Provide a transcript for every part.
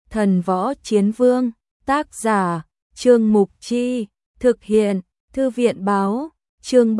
Thần Võ Chiến Vương, tác giả, Trương Mục Chi, thực hiện, Thư viện Báo, chương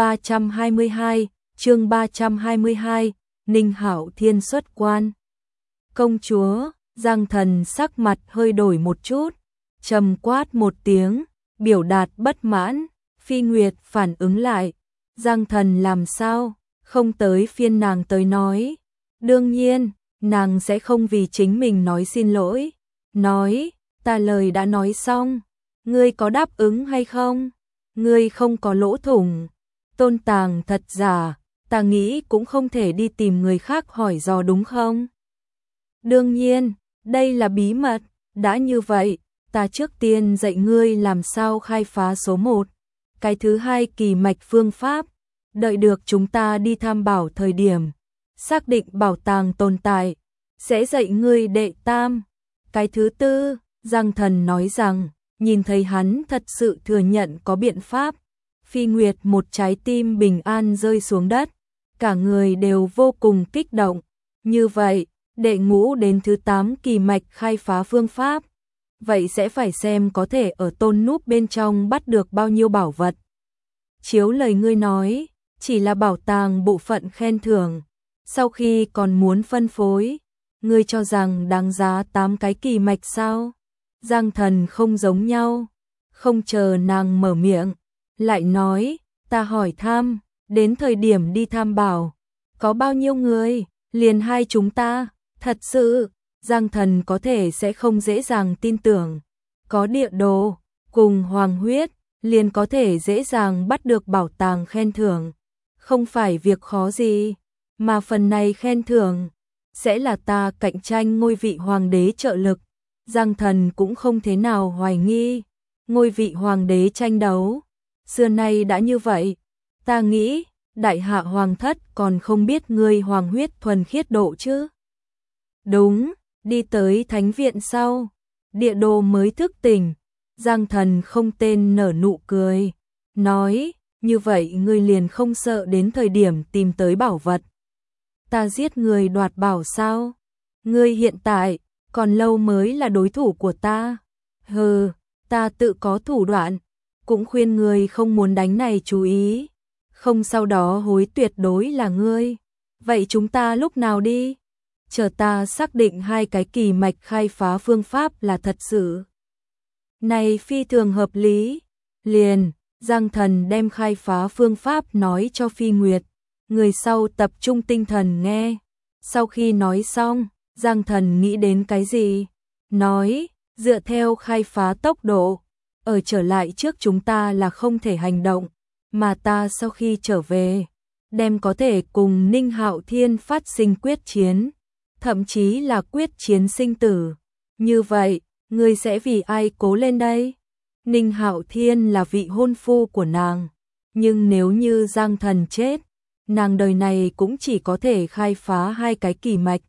322, Ninh Hạo Thiên xuất quan. Công chúa, Giang Thần sắc mặt hơi đổi một chút, trầm quát một tiếng, biểu đạt bất mãn. Phi Nguyệt phản ứng lại, Giang Thần làm sao, không tới phiên nàng tới nói. Đương nhiên, nàng sẽ không vì chính mình nói xin lỗi. Nói, ta lời đã nói xong, ngươi có đáp ứng hay không? Ngươi không có lỗ thủng. Tôn Tàng thật giả, ta nghĩ cũng không thể đi tìm người khác hỏi dò đúng không? Đương nhiên, đây là bí mật, đã như vậy, ta trước tiên dạy ngươi làm sao khai phá số 1. Cái thứ hai kỳ mạch phương pháp, đợi được chúng ta đi tham bảo thời điểm, xác định bảo tàng tồn tại, sẽ dạy ngươi đệ tam. Cái thứ tư, Giang Thần nói rằng, nhìn thấy hắn thật sự thừa nhận có biện pháp. Phi Nguyệt một trái tim bình an rơi xuống đất, cả người đều vô cùng kích động. Như vậy, đệ ngũ đến thứ 8 kỳ mạch khai phá phương pháp, vậy sẽ phải xem có thể ở tôn núp bên trong bắt được bao nhiêu bảo vật. Chiếu lời ngươi nói, chỉ là bảo tàng bộ phận khen thưởng, sau khi còn muốn phân phối, ngươi cho rằng đáng giá 8 cái kỳ mạch sao? Giang Thần không giống nhau, không chờ nàng mở miệng, lại nói, ta hỏi thăm, đến thời điểm đi tham bảo, có bao nhiêu người, liền hai chúng ta, thật sự, Giang Thần có thể sẽ không dễ dàng tin tưởng, có địa đồ, cùng hoàng huyết, liền có thể dễ dàng bắt được bảo tàng khen thưởng, không phải việc khó gì, mà phần này khen thưởng, sẽ là ta cạnh tranh ngôi vị hoàng đế trợ lực. Giang Thần cũng không thế nào hoài nghi, ngôi vị hoàng đế tranh đấu, xưa nay đã như vậy, ta nghĩ, đại hạ hoàng thất còn không biết ngươi hoàng huyết thuần khiết độ chứ. Đúng, đi tới thánh viện sau, địa đồ mới thức tỉnh, Giang Thần không tên nở nụ cười, nói, như vậy ngươi liền không sợ đến thời điểm tìm tới bảo vật. Ta giết người đoạt bảo sao? Ngươi hiện tại, còn lâu mới là đối thủ của ta. Hừ, ta tự có thủ đoạn, cũng khuyên ngươi không muốn đánh này chú ý. Không sau đó hối tuyệt đối là ngươi. Vậy chúng ta lúc nào đi? Chờ ta xác định 2 cái kỳ mạch khai phá phương pháp là thật sự. Này phi thường hợp lý. Liền, Giang Thần đem khai phá phương pháp nói cho Phi Nguyệt. Người sau tập trung tinh thần nghe. Sau khi nói xong, Giang Thần nghĩ đến cái gì? Nói, dựa theo khai phá tốc độ, ở trở lại trước chúng ta là không thể hành động, mà ta sau khi trở về, đem có thể cùng Ninh Hạo Thiên phát sinh quyết chiến, thậm chí là quyết chiến sinh tử. Như vậy, ngươi sẽ vì ai cố lên đây? Ninh Hạo Thiên là vị hôn phu của nàng, nhưng nếu như Giang Thần chết, nàng đời này cũng chỉ có thể khai phá 2 cái kỳ mạch.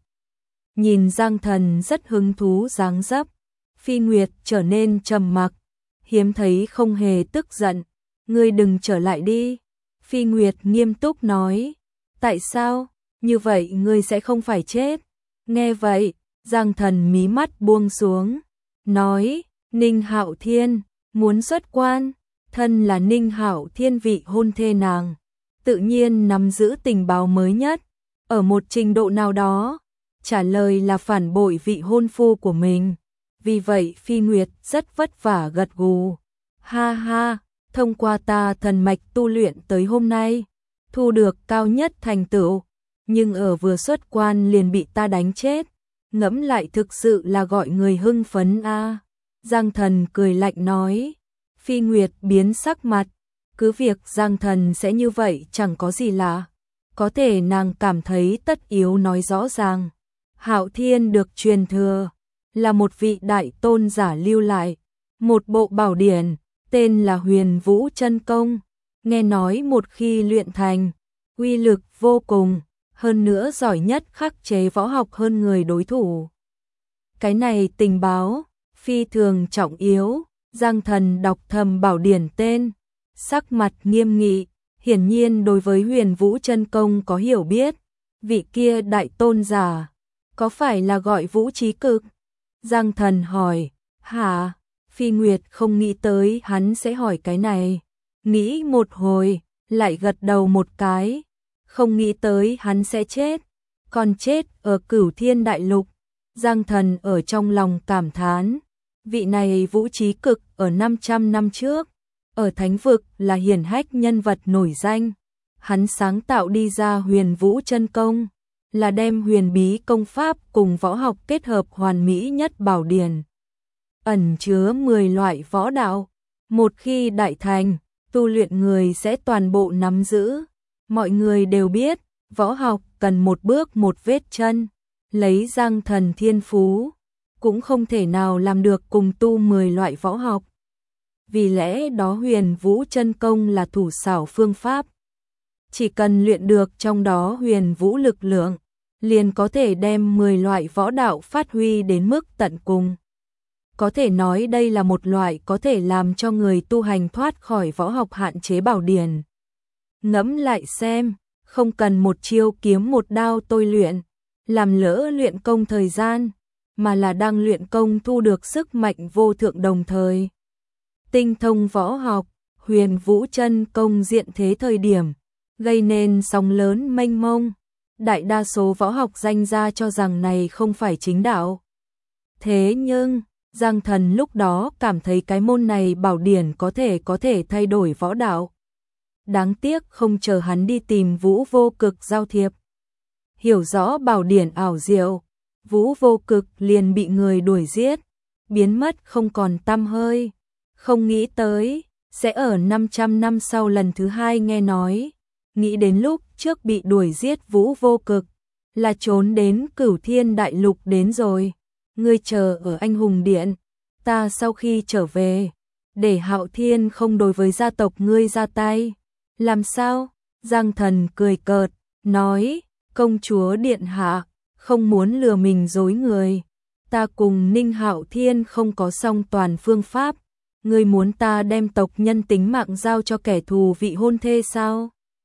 Nhìn Giang Thần rất hứng thú dáng dấp, Phi Nguyệt trở nên trầm mặc, hiếm thấy không hề tức giận. Ngươi đừng trở lại đi. Phi Nguyệt nghiêm túc nói. Tại sao? Như vậy ngươi sẽ không phải chết. Nghe vậy, Giang Thần mí mắt buông xuống, nói, Ninh Hạo Thiên muốn xuất quan, thân là Ninh Hạo Thiên vị hôn thê nàng, tự nhiên nắm giữ tình báo mới nhất, ở một trình độ nào đó, trả lời là phản bội vị hôn phu của mình. Vì vậy Phi Nguyệt rất vất vả gật gù. Ha ha, thông qua ta thần mạch tu luyện tới hôm nay, thu được cao nhất thành tựu, nhưng ở vừa xuất quan liền bị ta đánh chết. Ngẫm lại thực sự là gọi người hưng phấn a. Giang Thần cười lạnh nói. Phi Nguyệt biến sắc mặt, cứ việc Giang Thần sẽ như vậy chẳng có gì lạ. Có thể nàng cảm thấy tất yếu nói rõ ràng. Hạo Thiên được truyền thừa, là một vị đại tôn giả lưu lại, một bộ bảo điển, tên là Huyền Vũ Chân Công. Nghe nói một khi luyện thành, uy lực vô cùng, hơn nữa giỏi nhất khắc chế võ học hơn người đối thủ. Cái này tình báo, phi thường trọng yếu. Giang Thần đọc thầm bảo điển tên, sắc mặt nghiêm nghị, hiển nhiên đối với Huyền Vũ Chân Công có hiểu biết. Vị kia đại tôn giả, có phải là gọi Vũ Trí Cực? Giang Thần hỏi, hả? Phi Nguyệt không nghĩ tới hắn sẽ hỏi cái này. Nghĩ một hồi, lại gật đầu một cái. Không nghĩ tới hắn sẽ chết. Còn chết ở Cửu Thiên Đại Lục. Giang Thần ở trong lòng cảm thán. Vị này Vũ Trí Cực ở 500 năm trước. Ở Thánh Vực là hiển hách nhân vật nổi danh. Hắn sáng tạo đi ra Huyền Vũ Chân Công. Là đem huyền bí công pháp cùng võ học kết hợp hoàn mỹ nhất bảo điển. Ẩn chứa 10 loại võ đạo. Một khi đại thành, tu luyện người sẽ toàn bộ nắm giữ. Mọi người đều biết, võ học cần một bước một vết chân. Lấy Giang Thần thiên phú, cũng không thể nào làm được cùng tu 10 loại võ học. Vì lẽ đó Huyền Vũ Chân Công là thủ xảo phương pháp. Chỉ cần luyện được trong đó huyền vũ lực lượng, liền có thể đem 10 loại võ đạo phát huy đến mức tận cùng. Có thể nói đây là một loại có thể làm cho người tu hành thoát khỏi võ học hạn chế bảo điển. Ngẫm lại xem, không cần một chiêu kiếm một đao tôi luyện, làm lỡ luyện công thời gian, mà là đang luyện công thu được sức mạnh vô thượng đồng thời. Tinh thông võ học, Huyền Vũ Chân Công diện thế thời điểm, gây nên sóng lớn mênh mông. Đại đa số võ học danh gia cho rằng này không phải chính đạo. Thế nhưng, Giang Thần lúc đó cảm thấy cái môn này bảo điển có thể thay đổi võ đạo. Đáng tiếc không chờ hắn đi tìm Vũ Vô Cực giao thiệp. Hiểu rõ bảo điển ảo diệu, Vũ Vô Cực liền bị người đuổi giết, biến mất không còn tăm hơi. Không nghĩ tới, sẽ ở 500 năm sau lần thứ hai nghe nói. Nghĩ đến lúc trước bị đuổi giết Vũ Vô Cực, là trốn đến Cửu Thiên Đại Lục đến rồi. Ngươi chờ ở Anh Hùng Điện, ta sau khi trở về, để Hạo Thiên không đối với gia tộc ngươi ra tay. Làm sao? Giang Thần cười cợt, nói, công chúa điện hạ, không muốn lừa mình dối người. Ta cùng Ninh Hạo Thiên không có song toàn phương pháp. Ngươi muốn ta đem tộc nhân tính mạng giao cho kẻ thù vị hôn thê sao?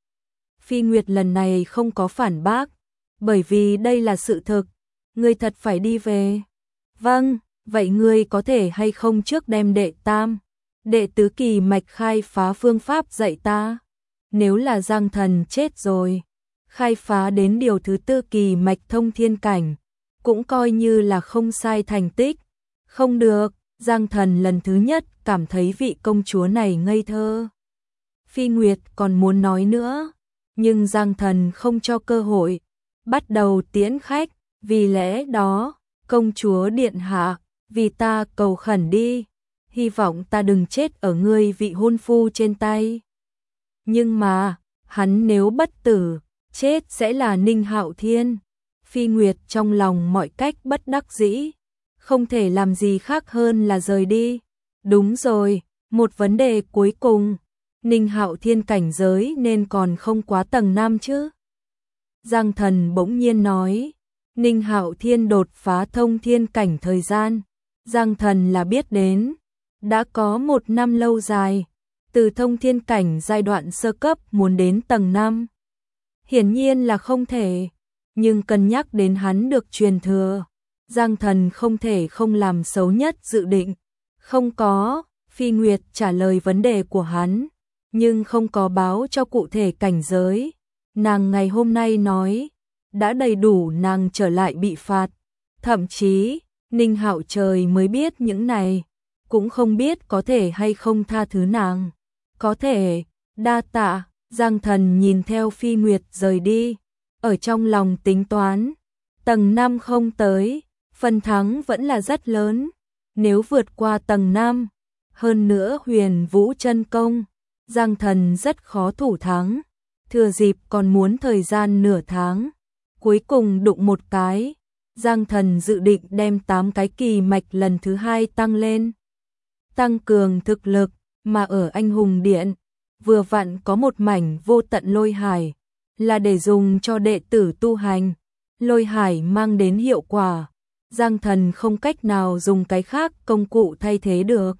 Phi Nguyệt lần này không có phản bác, bởi vì đây là sự thực. Ngươi thật phải đi về. Vâng, vậy ngươi có thể hay không trước đem đệ tam, đệ tứ kỳ mạch khai phá phương pháp dạy ta? Nếu là Giang Thần chết rồi, khai phá đến điều thứ tư kỳ mạch thông thiên cảnh, cũng coi như là không sai thành tích. Không được, Giang Thần lần thứ nhất cảm thấy vị công chúa này ngây thơ. Phi Nguyệt còn muốn nói nữa, nhưng Giang Thần không cho cơ hội, bắt đầu tiễn khách. Vì lẽ đó, công chúa điện hạ, vì ta cầu khẩn đi, hy vọng ta đừng chết ở ngươi vị hôn phu trên tay. Nhưng mà, hắn nếu bất tử, chết sẽ là Ninh Hạo Thiên. Phi Nguyệt trong lòng mọi cách bất đắc dĩ, không thể làm gì khác hơn là rời đi. Đúng rồi, một vấn đề cuối cùng, Ninh Hạo Thiên cảnh giới nên còn không quá tầng 5 chứ? Giang Thần bỗng nhiên nói, Ninh Hạo Thiên đột phá thông thiên cảnh thời gian, Giang Thần là biết đến, đã có 1 năm lâu dài, từ thông thiên cảnh giai đoạn sơ cấp muốn đến tầng 5. Hiển nhiên là không thể, nhưng cân nhắc đến hắn được truyền thừa, Giang Thần không thể không làm xấu nhất dự định. Không có, Phi Nguyệt trả lời vấn đề của hắn, nhưng không có báo cho cụ thể cảnh giới. Nàng ngày hôm nay nói, đã đầy đủ nàng trở lại bị phạt. Thậm chí, Ninh Hạo trời mới biết những này, cũng không biết có thể hay không tha thứ nàng. Có thể, đa tạ. Giang Thần nhìn theo Phi Nguyệt rời đi, ở trong lòng tính toán, tầng 5 không tới, phần thắng vẫn là rất lớn. Nếu vượt qua tầng 5, hơn nữa Huyền Vũ Chân Công, Giang Thần rất khó thủ thắng. Thừa dịp còn muốn thời gian nửa tháng, cuối cùng đụng một cái, Giang Thần dự định đem 8 cái kỳ mạch lần thứ 2 tăng lên, tăng cường thực lực. Mà ở Anh Hùng Điện, vừa vặn có một mảnh vô tận lôi hải, là để dùng cho đệ tử tu hành. Lôi hải mang đến hiệu quả, Giang Thần không cách nào dùng cái khác công cụ thay thế được.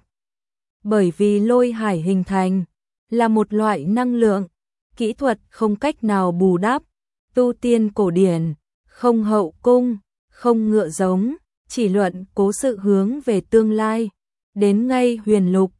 Bởi vì lôi hải hình thành là một loại năng lượng, kỹ thuật không cách nào bù đắp. Tu tiên cổ điển, không hậu cung, không ngựa giống, chỉ luận cố sự hướng về tương lai, đến ngay huyền lục,